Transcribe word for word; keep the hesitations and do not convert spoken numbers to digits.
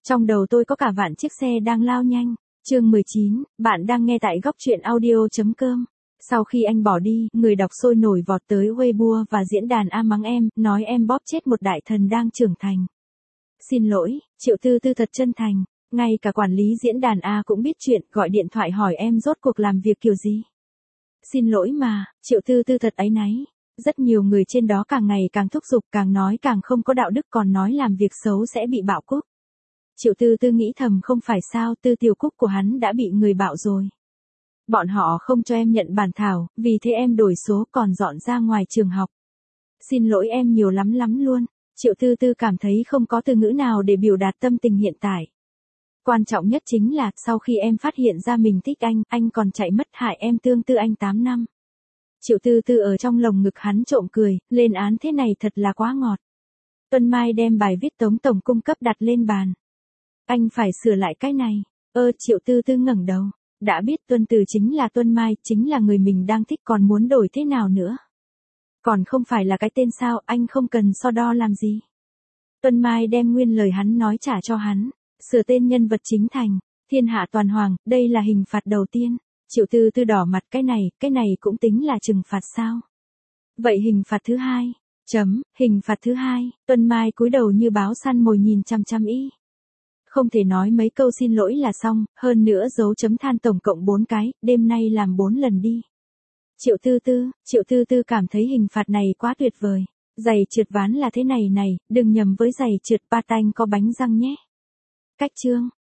Trong đầu tôi có cả vạn chiếc xe đang lao nhanh. Chương mười chín, bạn đang nghe tại góc truyện audio chấm com. Sau khi anh bỏ đi, người đọc sôi nổi vọt tới Weibo và diễn đàn A mắng em, nói em bóp chết một đại thần đang trưởng thành. Xin lỗi, Triệu Tư Tư thật chân thành. Ngay cả quản lý diễn đàn A cũng biết chuyện, gọi điện thoại hỏi em rốt cuộc làm việc kiểu gì. Xin lỗi mà, Triệu Tư Tư thật áy náy. Rất nhiều người trên đó càng ngày càng thúc giục, càng nói càng không có đạo đức, còn nói làm việc xấu sẽ bị bạo cúc. Triệu Tư Tư nghĩ thầm không phải sao, Tư Tiểu Cúc của hắn đã bị người bạo rồi. Bọn họ không cho em nhận bản thảo, vì thế em đổi số còn dọn ra ngoài trường học. Xin lỗi em nhiều lắm lắm luôn. Triệu Tư Tư cảm thấy không có từ ngữ nào để biểu đạt tâm tình hiện tại. Quan trọng nhất chính là, sau khi em phát hiện ra mình thích anh, anh còn chạy mất hại em tương tư anh tám năm. Triệu Tư Tư ở trong lồng ngực hắn trộm cười, lên án thế này thật là quá ngọt. Tuân Mai đem bài viết Tống Tổng cung cấp đặt lên bàn. Anh phải sửa lại cái này. Ơ Triệu Tư Tư ngẩng đầu. Đã biết Tuân Từ chính là Tuân Mai, chính là người mình đang thích, còn muốn đổi thế nào nữa. Còn không phải là cái tên sao, anh không cần so đo làm gì. Tuân Mai đem nguyên lời hắn nói trả cho hắn. Sửa tên nhân vật chính thành Thiên Hạ Toàn Hoàng, đây là hình phạt đầu tiên. Triệu Tư Tư đỏ mặt, cái này, cái này cũng tính là trừng phạt sao? Vậy hình phạt thứ hai? Chấm, hình phạt thứ hai. Tuân Mai cúi đầu như báo săn mồi nhìn chăm chăm y. Không thể nói mấy câu xin lỗi là xong, hơn nữa dấu chấm than tổng cộng bốn cái, đêm nay làm bốn lần đi. Triệu Tư Tư, Triệu Tư Tư cảm thấy hình phạt này quá tuyệt vời. Giày trượt ván là thế này này, đừng nhầm với giày trượt patanh có bánh răng nhé. Cách chương.